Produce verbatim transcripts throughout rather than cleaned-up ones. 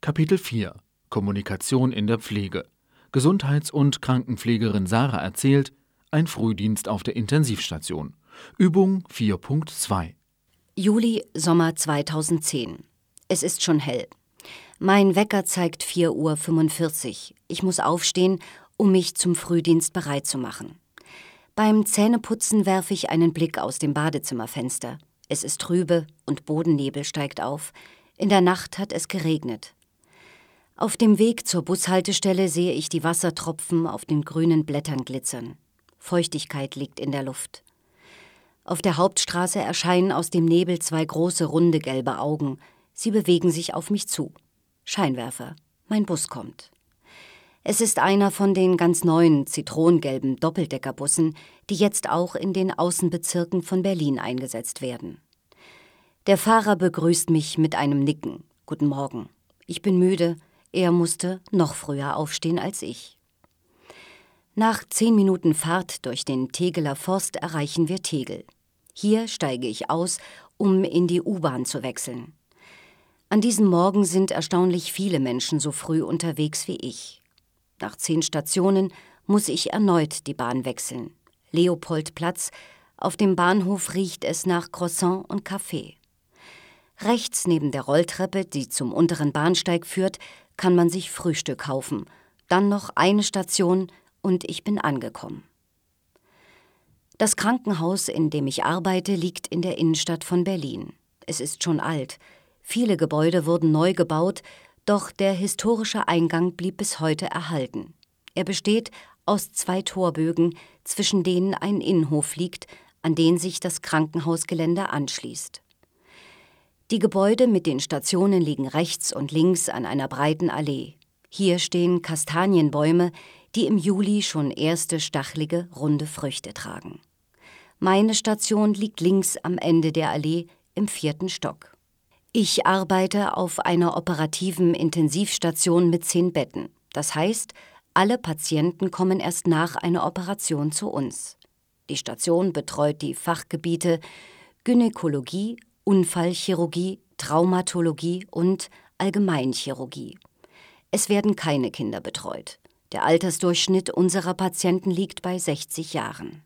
Kapitel vier – Kommunikation in der Pflege. Gesundheits- und Krankenpflegerin Sarah erzählt, ein Frühdienst auf der Intensivstation. Übung vier Punkt zwei. Juli, Sommer zweitausendzehn. Es ist schon hell. Mein Wecker zeigt vier Uhr fünfundvierzig. Ich muss aufstehen, um mich zum Frühdienst bereit zu machen. Beim Zähneputzen werfe ich einen Blick aus dem Badezimmerfenster. Es ist trübe und Bodennebel steigt auf. In der Nacht hat es geregnet. Auf dem Weg zur Bushaltestelle sehe ich die Wassertropfen auf den grünen Blättern glitzern. Feuchtigkeit liegt in der Luft. Auf der Hauptstraße erscheinen aus dem Nebel zwei große, runde, gelbe Augen. Sie bewegen sich auf mich zu. Scheinwerfer. Mein Bus kommt. Es ist einer von den ganz neuen, zitronengelben Doppeldeckerbussen, die jetzt auch in den Außenbezirken von Berlin eingesetzt werden. Der Fahrer begrüßt mich mit einem Nicken. Guten Morgen. Ich bin müde. Er musste noch früher aufstehen als ich. Nach zehn Minuten Fahrt durch den Tegeler Forst erreichen wir Tegel. Hier steige ich aus, um in die U-Bahn zu wechseln. An diesem Morgen sind erstaunlich viele Menschen so früh unterwegs wie ich. Nach zehn Stationen muss ich erneut die Bahn wechseln. Leopoldplatz, auf dem Bahnhof riecht es nach Croissant und Kaffee. Rechts neben der Rolltreppe, die zum unteren Bahnsteig führt, kann man sich Frühstück kaufen. Dann noch eine Station und ich bin angekommen. Das Krankenhaus, in dem ich arbeite, liegt in der Innenstadt von Berlin. Es ist schon alt. Viele Gebäude wurden neu gebaut, doch der historische Eingang blieb bis heute erhalten. Er besteht aus zwei Torbögen, zwischen denen ein Innenhof liegt, an den sich das Krankenhausgelände anschließt. Die Gebäude mit den Stationen liegen rechts und links an einer breiten Allee. Hier stehen Kastanienbäume, die im Juli schon erste stachelige, runde Früchte tragen. Meine Station liegt links am Ende der Allee im vierten Stock. Ich arbeite auf einer operativen Intensivstation mit zehn Betten. Das heißt, alle Patienten kommen erst nach einer Operation zu uns. Die Station betreut die Fachgebiete Gynäkologie, Unfallchirurgie, Traumatologie und Allgemeinchirurgie. Es werden keine Kinder betreut. Der Altersdurchschnitt unserer Patienten liegt bei sechzig Jahren.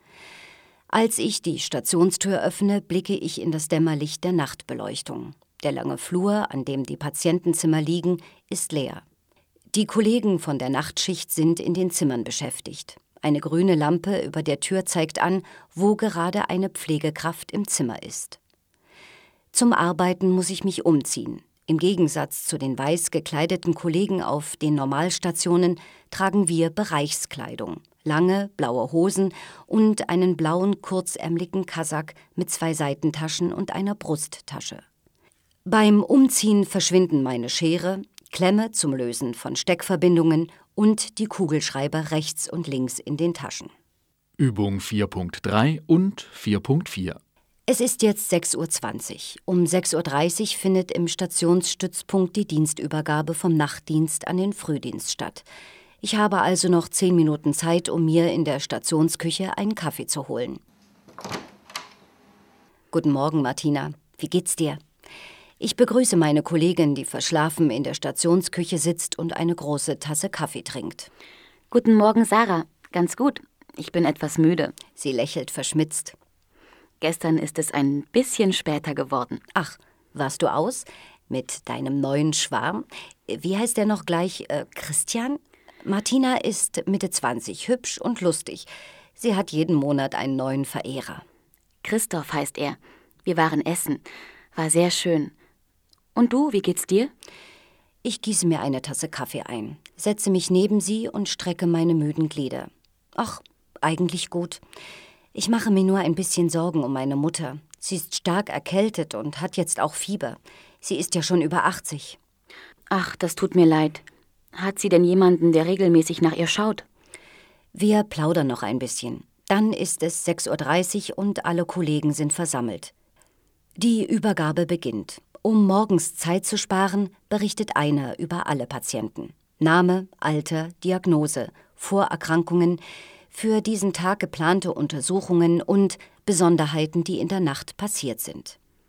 Als ich die Stationstür öffne, blicke ich in das Dämmerlicht der Nachtbeleuchtung. Der lange Flur, an dem die Patientenzimmer liegen, ist leer. Die Kollegen von der Nachtschicht sind in den Zimmern beschäftigt. Eine grüne Lampe über der Tür zeigt an, wo gerade eine Pflegekraft im Zimmer ist. Zum Arbeiten muss ich mich umziehen. Im Gegensatz zu den weiß gekleideten Kollegen auf den Normalstationen tragen wir Bereichskleidung. Lange, blaue Hosen und einen blauen, kurzärmeligen Kasak mit zwei Seitentaschen und einer Brusttasche. Beim Umziehen verschwinden meine Schere, Klemme zum Lösen von Steckverbindungen und die Kugelschreiber rechts und links in den Taschen. Übung vier Punkt drei und vier Punkt vier. Es ist jetzt sechs Uhr zwanzig. Um sechs Uhr dreißig findet im Stationsstützpunkt die Dienstübergabe vom Nachtdienst an den Frühdienst statt. Ich habe also noch zehn Minuten Zeit, um mir in der Stationsküche einen Kaffee zu holen. Guten Morgen, Martina. Wie geht's dir? Ich begrüße meine Kollegin, die verschlafen in der Stationsküche sitzt und eine große Tasse Kaffee trinkt. Guten Morgen, Sarah. Ganz gut. Ich bin etwas müde. Sie lächelt verschmitzt. Gestern ist es ein bisschen später geworden. Ach, warst du aus? Mit deinem neuen Schwarm? Wie heißt der noch gleich? Äh, Christian? Martina ist Mitte zwanzig, hübsch und lustig. Sie hat jeden Monat einen neuen Verehrer. Christoph heißt er. Wir waren essen. War sehr schön. Und du, wie geht's dir? Ich gieße mir eine Tasse Kaffee ein, setze mich neben sie und strecke meine müden Glieder. Ach, eigentlich gut. Ich mache mir nur ein bisschen Sorgen um meine Mutter. Sie ist stark erkältet und hat jetzt auch Fieber. Sie ist ja schon über achtzig. Ach, das tut mir leid. Hat sie denn jemanden, der regelmäßig nach ihr schaut? Wir plaudern noch ein bisschen. Dann ist es sechs Uhr dreißig und alle Kollegen sind versammelt. Die Übergabe beginnt. Um morgens Zeit zu sparen, berichtet einer über alle Patienten. Name, Alter, Diagnose, Vorerkrankungen, für diesen Tag geplante Untersuchungen und Besonderheiten, die in der Nacht passiert sind.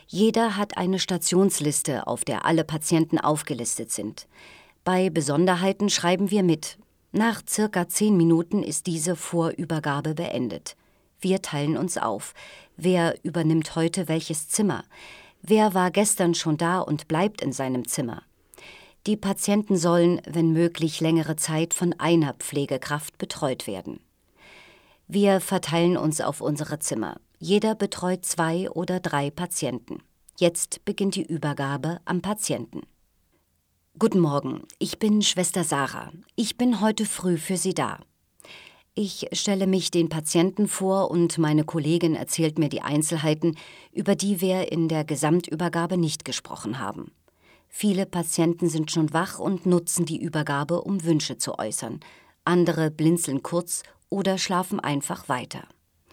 Jeder hat eine Stationsliste, auf der alle Patienten aufgelistet sind. Bei Besonderheiten schreiben wir mit. Nach circa zehn Minuten ist diese Vorübergabe beendet. Wir teilen uns auf. Wer übernimmt heute welches Zimmer? Wer war gestern schon da und bleibt in seinem Zimmer? Die Patienten sollen, wenn möglich, längere Zeit von einer Pflegekraft betreut werden. Wir verteilen uns auf unsere Zimmer. Jeder betreut zwei oder drei Patienten. Jetzt beginnt die Übergabe am Patienten. Guten Morgen, ich bin Schwester Sarah. Ich bin heute früh für Sie da. Ich stelle mich den Patienten vor und meine Kollegin erzählt mir die Einzelheiten, über die wir in der Gesamtübergabe nicht gesprochen haben. Viele Patienten sind schon wach und nutzen die Übergabe, um Wünsche zu äußern. Andere blinzeln kurz oder schlafen einfach weiter.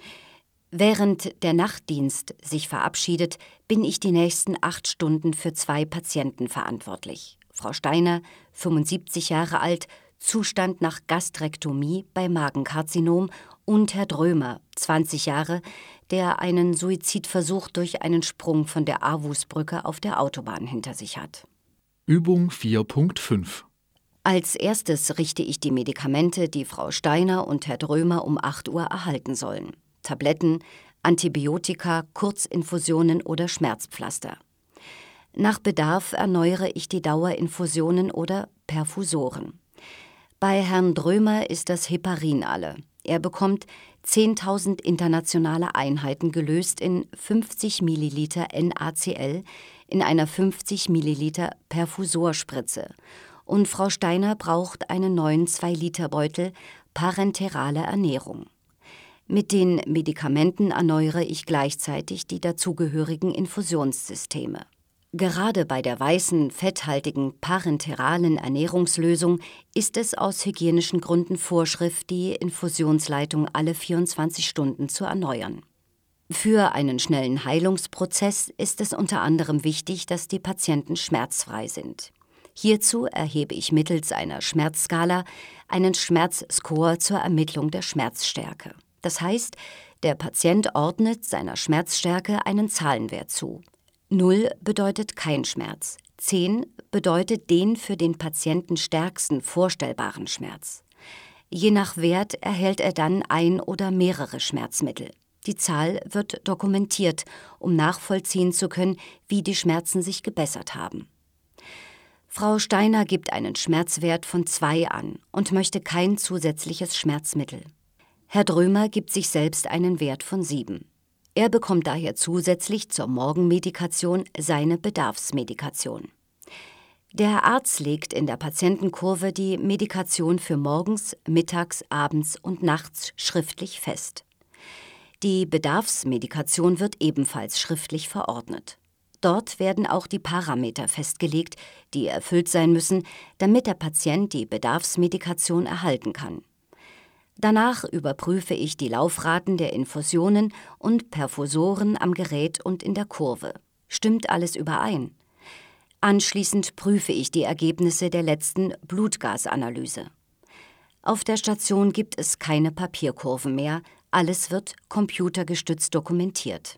Während der Nachtdienst sich verabschiedet, bin ich die nächsten acht Stunden für zwei Patienten verantwortlich. Frau Steiner, fünfundsiebzig Jahre alt, Zustand nach Gastrektomie bei Magenkarzinom, und Herr Drömer, zwanzig Jahre, der einen Suizidversuch durch einen Sprung von der Arvusbrücke auf der Autobahn hinter sich hat. Übung vier Punkt fünf. Als erstes richte ich die Medikamente, die Frau Steiner und Herr Drömer um acht Uhr erhalten sollen. Tabletten, Antibiotika, Kurzinfusionen oder Schmerzpflaster. Nach Bedarf erneuere ich die Dauerinfusionen oder Perfusoren. Bei Herrn Drömer ist das Heparin alle. Er bekommt zehntausend internationale Einheiten gelöst in fünfzig Milliliter N A C L in einer fünfzig Milliliter Perfusorspritze. Und Frau Steiner braucht einen neuen zwei Liter Beutel parenterale Ernährung. Mit den Medikamenten erneuere ich gleichzeitig die dazugehörigen Infusionssysteme. Gerade bei der weißen, fetthaltigen parenteralen Ernährungslösung ist es aus hygienischen Gründen Vorschrift, die Infusionsleitung alle vierundzwanzig Stunden zu erneuern. Für einen schnellen Heilungsprozess ist es unter anderem wichtig, dass die Patienten schmerzfrei sind. Hierzu erhebe ich mittels einer Schmerzskala einen Schmerzscore zur Ermittlung der Schmerzstärke. Das heißt, der Patient ordnet seiner Schmerzstärke einen Zahlenwert zu. null bedeutet kein Schmerz, zehn bedeutet den für den Patienten stärksten vorstellbaren Schmerz. Je nach Wert erhält er dann ein oder mehrere Schmerzmittel. Die Zahl wird dokumentiert, um nachvollziehen zu können, wie die Schmerzen sich gebessert haben. Frau Steiner gibt einen Schmerzwert von zwei an und möchte kein zusätzliches Schmerzmittel. Herr Drömer gibt sich selbst einen Wert von sieben. Er bekommt daher zusätzlich zur Morgenmedikation seine Bedarfsmedikation. Der Arzt legt in der Patientenkurve die Medikation für morgens, mittags, abends und nachts schriftlich fest. Die Bedarfsmedikation wird ebenfalls schriftlich verordnet. Dort werden auch die Parameter festgelegt, die erfüllt sein müssen, damit der Patient die Bedarfsmedikation erhalten kann. Danach überprüfe ich die Laufraten der Infusionen und Perfusoren am Gerät und in der Kurve. Stimmt alles überein? Anschließend prüfe ich die Ergebnisse der letzten Blutgasanalyse. Auf der Station gibt es keine Papierkurven mehr, alles wird computergestützt dokumentiert.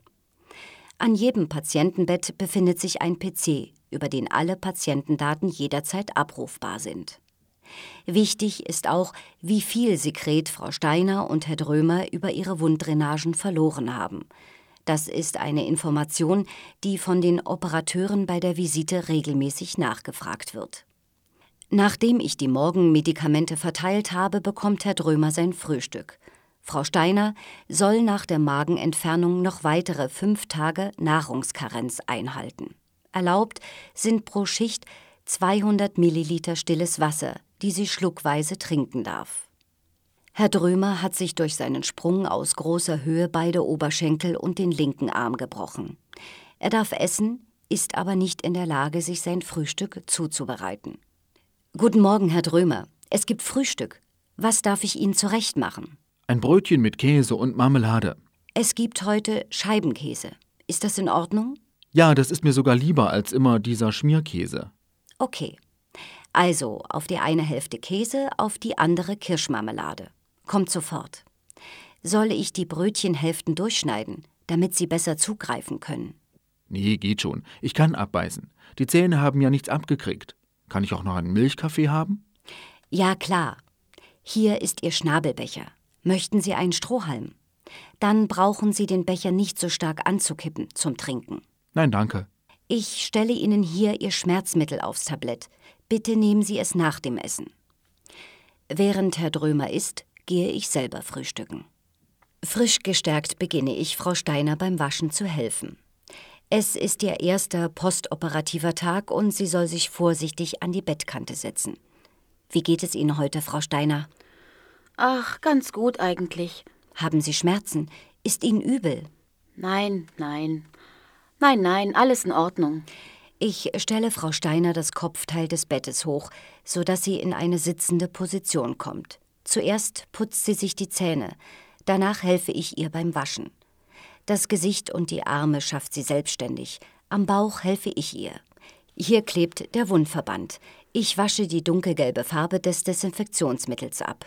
An jedem Patientenbett befindet sich ein P C, über den alle Patientendaten jederzeit abrufbar sind. Wichtig ist auch, wie viel Sekret Frau Steiner und Herr Drömer über ihre Wunddrainagen verloren haben. Das ist eine Information, die von den Operateuren bei der Visite regelmäßig nachgefragt wird. Nachdem ich die Morgenmedikamente verteilt habe, bekommt Herr Drömer sein Frühstück. Frau Steiner soll nach der Magenentfernung noch weitere fünf Tage Nahrungskarenz einhalten. Erlaubt sind pro Schicht zweihundert Milliliter stilles Wasser, die sie schluckweise trinken darf. Herr Drömer hat sich durch seinen Sprung aus großer Höhe beide Oberschenkel und den linken Arm gebrochen. Er darf essen, ist aber nicht in der Lage, sich sein Frühstück zuzubereiten. »Guten Morgen, Herr Drömer. Es gibt Frühstück. Was darf ich Ihnen zurechtmachen?« Ein Brötchen mit Käse und Marmelade. »Es gibt heute Scheibenkäse. Ist das in Ordnung?« Ja, das ist mir sogar lieber als immer dieser Schmierkäse. »Okay. Also auf die eine Hälfte Käse, auf die andere Kirschmarmelade. Kommt sofort. Soll ich die Brötchenhälften durchschneiden, damit Sie besser zugreifen können?« Nee, geht schon. Ich kann abbeißen. Die Zähne haben ja nichts abgekriegt. Kann ich auch noch einen Milchkaffee haben? Ja, klar. Hier ist Ihr Schnabelbecher. Möchten Sie einen Strohhalm? Dann brauchen Sie den Becher nicht so stark anzukippen zum Trinken. Nein, danke. Ich stelle Ihnen hier Ihr Schmerzmittel aufs Tablett. Bitte nehmen Sie es nach dem Essen. Während Herr Drömer isst, gehe ich selber frühstücken. Frisch gestärkt beginne ich, Frau Steiner beim Waschen zu helfen. Es ist ihr erster postoperativer Tag und sie soll sich vorsichtig an die Bettkante setzen. Wie geht es Ihnen heute, Frau Steiner? Ach, ganz gut eigentlich. Haben Sie Schmerzen? Ist Ihnen übel? Nein, nein. Nein, nein, alles in Ordnung. Ich stelle Frau Steiner das Kopfteil des Bettes hoch, sodass sie in eine sitzende Position kommt. Zuerst putzt sie sich die Zähne, danach helfe ich ihr beim Waschen. Das Gesicht und die Arme schafft sie selbstständig, am Bauch helfe ich ihr. Hier klebt der Wundverband. Ich wasche die dunkelgelbe Farbe des Desinfektionsmittels ab.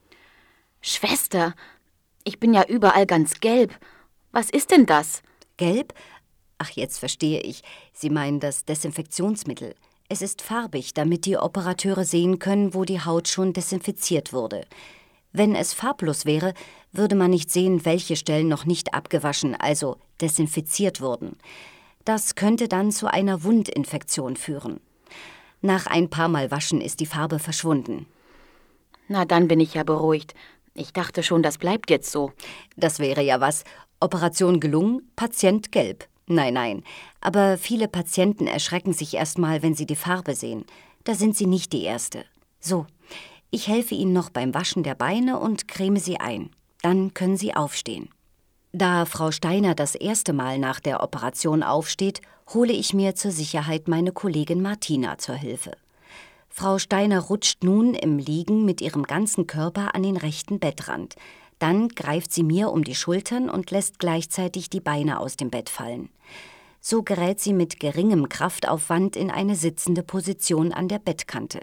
Schwester, ich bin ja überall ganz gelb. Was ist denn das? Gelb? Ach, jetzt verstehe ich. Sie meinen das Desinfektionsmittel. Es ist farbig, damit die Operateure sehen können, wo die Haut schon desinfiziert wurde. Wenn es farblos wäre, würde man nicht sehen, welche Stellen noch nicht abgewaschen, also desinfiziert wurden. Das könnte dann zu einer Wundinfektion führen. Nach ein paar Mal Waschen ist die Farbe verschwunden. Na, dann bin ich ja beruhigt. Ich dachte schon, das bleibt jetzt so. Das wäre ja was. Operation gelungen, Patient gelb. Nein, nein. Aber viele Patienten erschrecken sich erst mal, wenn sie die Farbe sehen. Da sind Sie nicht die Erste. So, ich helfe Ihnen noch beim Waschen der Beine und creme Sie ein. Dann können Sie aufstehen. Da Frau Steiner das erste Mal nach der Operation aufsteht, hole ich mir zur Sicherheit meine Kollegin Martina zur Hilfe. Frau Steiner rutscht nun im Liegen mit ihrem ganzen Körper an den rechten Bettrand. Dann greift sie mir um die Schultern und lässt gleichzeitig die Beine aus dem Bett fallen. So gerät sie mit geringem Kraftaufwand in eine sitzende Position an der Bettkante.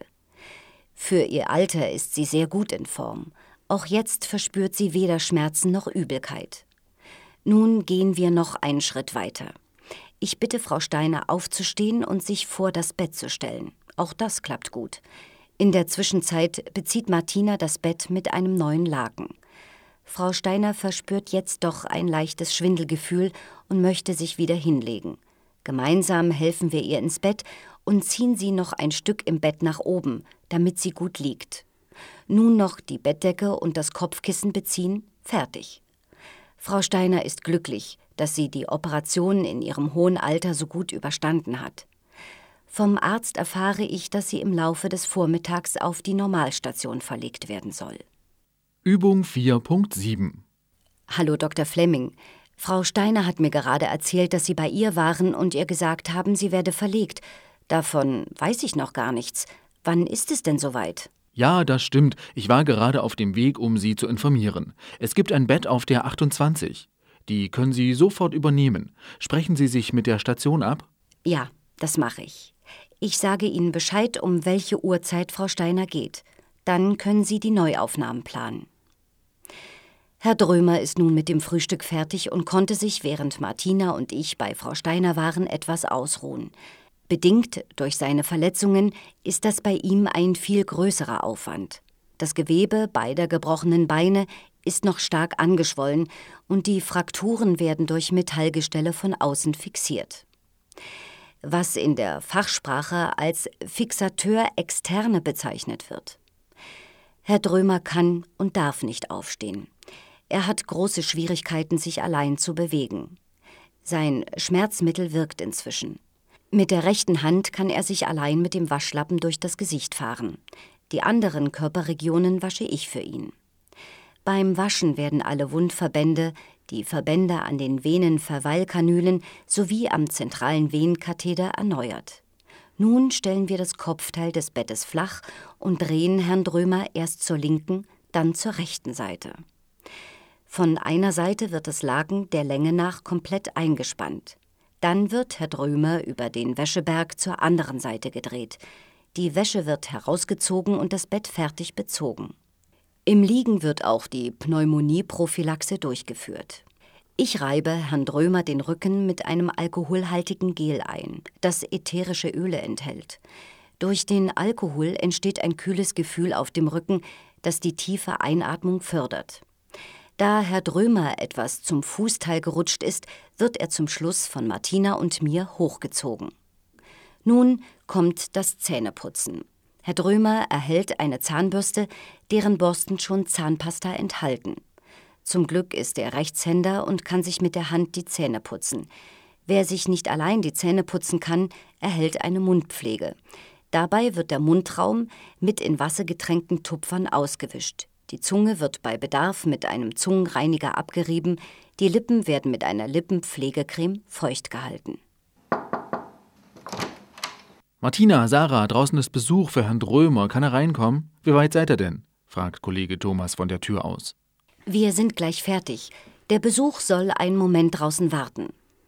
Für ihr Alter ist sie sehr gut in Form. Auch jetzt verspürt sie weder Schmerzen noch Übelkeit. Nun gehen wir noch einen Schritt weiter. Ich bitte Frau Steiner aufzustehen und sich vor das Bett zu stellen. Auch das klappt gut. In der Zwischenzeit bezieht Martina das Bett mit einem neuen Laken. Frau Steiner verspürt jetzt doch ein leichtes Schwindelgefühl und möchte sich wieder hinlegen. Gemeinsam helfen wir ihr ins Bett und ziehen sie noch ein Stück im Bett nach oben, damit sie gut liegt. Nun noch die Bettdecke und das Kopfkissen beziehen, fertig. Frau Steiner ist glücklich, dass sie die Operation in ihrem hohen Alter so gut überstanden hat. Vom Arzt erfahre ich, dass sie im Laufe des Vormittags auf die Normalstation verlegt werden soll. Übung vier Punkt sieben. Hallo Doktor Flemming. Frau Steiner hat mir gerade erzählt, dass Sie bei ihr waren und ihr gesagt haben, sie werde verlegt. Davon weiß ich noch gar nichts. Wann ist es denn soweit? Ja, das stimmt. Ich war gerade auf dem Weg, um Sie zu informieren. Es gibt ein Bett auf der achtundzwanzig. Die können Sie sofort übernehmen. Sprechen Sie sich mit der Station ab? Ja, das mache ich. Ich sage Ihnen Bescheid, um welche Uhrzeit Frau Steiner geht. Dann können Sie die Neuaufnahmen planen. Herr Drömer ist nun mit dem Frühstück fertig und konnte sich, während Martina und ich bei Frau Steiner waren, etwas ausruhen. Bedingt durch seine Verletzungen ist das bei ihm ein viel größerer Aufwand. Das Gewebe beider gebrochenen Beine ist noch stark angeschwollen und die Frakturen werden durch Metallgestelle von außen fixiert. Was in der Fachsprache als Fixateur externe bezeichnet wird. Herr Drömer kann und darf nicht aufstehen. Er hat große Schwierigkeiten, sich allein zu bewegen. Sein Schmerzmittel wirkt inzwischen. Mit der rechten Hand kann er sich allein mit dem Waschlappen durch das Gesicht fahren. Die anderen Körperregionen wasche ich für ihn. Beim Waschen werden alle Wundverbände, die Verbände an den Venenverweilkanülen sowie am zentralen Venenkatheter erneuert. Nun stellen wir das Kopfteil des Bettes flach und drehen Herrn Drömer erst zur linken, dann zur rechten Seite. Von einer Seite wird das Laken der Länge nach komplett eingespannt. Dann wird Herr Drömer über den Wäscheberg zur anderen Seite gedreht. Die Wäsche wird herausgezogen und das Bett fertig bezogen. Im Liegen wird auch die Pneumonieprophylaxe durchgeführt. Ich reibe Herrn Drömer den Rücken mit einem alkoholhaltigen Gel ein, das ätherische Öle enthält. Durch den Alkohol entsteht ein kühles Gefühl auf dem Rücken, das die tiefe Einatmung fördert. Da Herr Drömer etwas zum Fußteil gerutscht ist, wird er zum Schluss von Martina und mir hochgezogen. Nun kommt das Zähneputzen. Herr Drömer erhält eine Zahnbürste, deren Borsten schon Zahnpasta enthalten. Zum Glück ist er Rechtshänder und kann sich mit der Hand die Zähne putzen. Wer sich nicht allein die Zähne putzen kann, erhält eine Mundpflege. Dabei wird der Mundraum mit in Wasser getränkten Tupfern ausgewischt. Die Zunge wird bei Bedarf mit einem Zungenreiniger abgerieben, die Lippen werden mit einer Lippenpflegecreme feucht gehalten. Martina, Sarah, draußen ist Besuch für Herrn Drömer. Kann er reinkommen? Wie weit seid ihr denn? Fragt Kollege Thomas von der Tür aus. Wir sind gleich fertig. Der Besuch soll einen Moment draußen warten.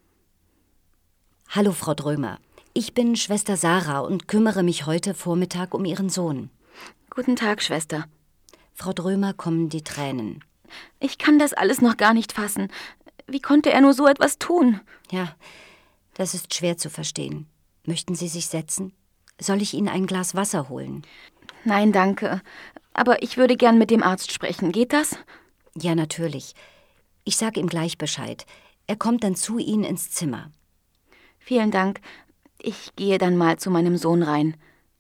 Hallo, Frau Drömer. Ich bin Schwester Sarah und kümmere mich heute Vormittag um Ihren Sohn. Guten Tag, Schwester. Frau Drömer kommen die Tränen. Ich kann das alles noch gar nicht fassen. Wie konnte er nur so etwas tun? Ja, das ist schwer zu verstehen. Möchten Sie sich setzen? Soll ich Ihnen ein Glas Wasser holen? Nein, danke. Aber ich würde gern mit dem Arzt sprechen. Geht das? Ja, natürlich. Ich sage ihm gleich Bescheid. Er kommt dann zu Ihnen ins Zimmer. Vielen Dank. Ich gehe dann mal zu meinem Sohn rein.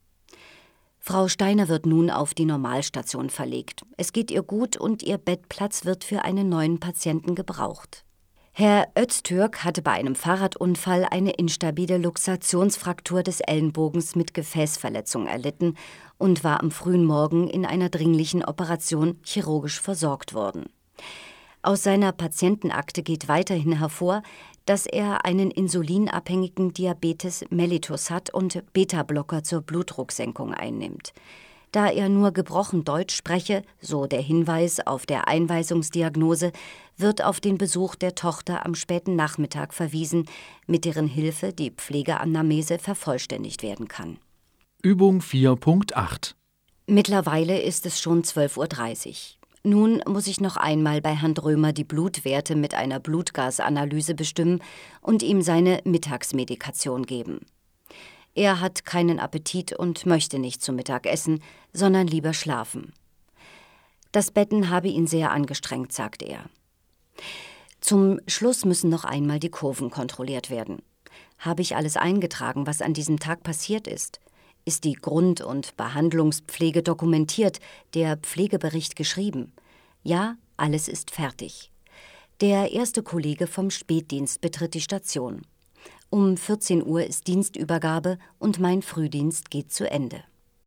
Frau Steiner wird nun auf die Normalstation verlegt. Es geht ihr gut und ihr Bettplatz wird für einen neuen Patienten gebraucht. Herr Öztürk hatte bei einem Fahrradunfall eine instabile Luxationsfraktur des Ellenbogens mit Gefäßverletzung erlitten und war am frühen Morgen in einer dringlichen Operation chirurgisch versorgt worden. Aus seiner Patientenakte geht weiterhin hervor, dass er einen insulinabhängigen Diabetes mellitus hat und Beta-Blocker zur Blutdrucksenkung einnimmt. Da er nur gebrochen Deutsch spreche, so der Hinweis auf der Einweisungsdiagnose, wird auf den Besuch der Tochter am späten Nachmittag verwiesen, mit deren Hilfe die Pflegeanamnese vervollständigt werden kann. Übung vier Punkt acht. Mittlerweile ist es schon zwölf Uhr dreißig. Nun muss ich noch einmal bei Herrn Drömer die Blutwerte mit einer Blutgasanalyse bestimmen und ihm seine Mittagsmedikation geben. Er hat keinen Appetit und möchte nicht zu Mittag essen, sondern lieber schlafen. Das Betten habe ihn sehr angestrengt, sagt er. Zum Schluss müssen noch einmal die Kurven kontrolliert werden. Habe ich alles eingetragen, was an diesem Tag passiert ist? Ist die Grund- und Behandlungspflege dokumentiert, der Pflegebericht geschrieben? Ja, alles ist fertig. Der erste Kollege vom Spätdienst betritt die Station. Um vierzehn Uhr ist Dienstübergabe und mein Frühdienst geht zu Ende.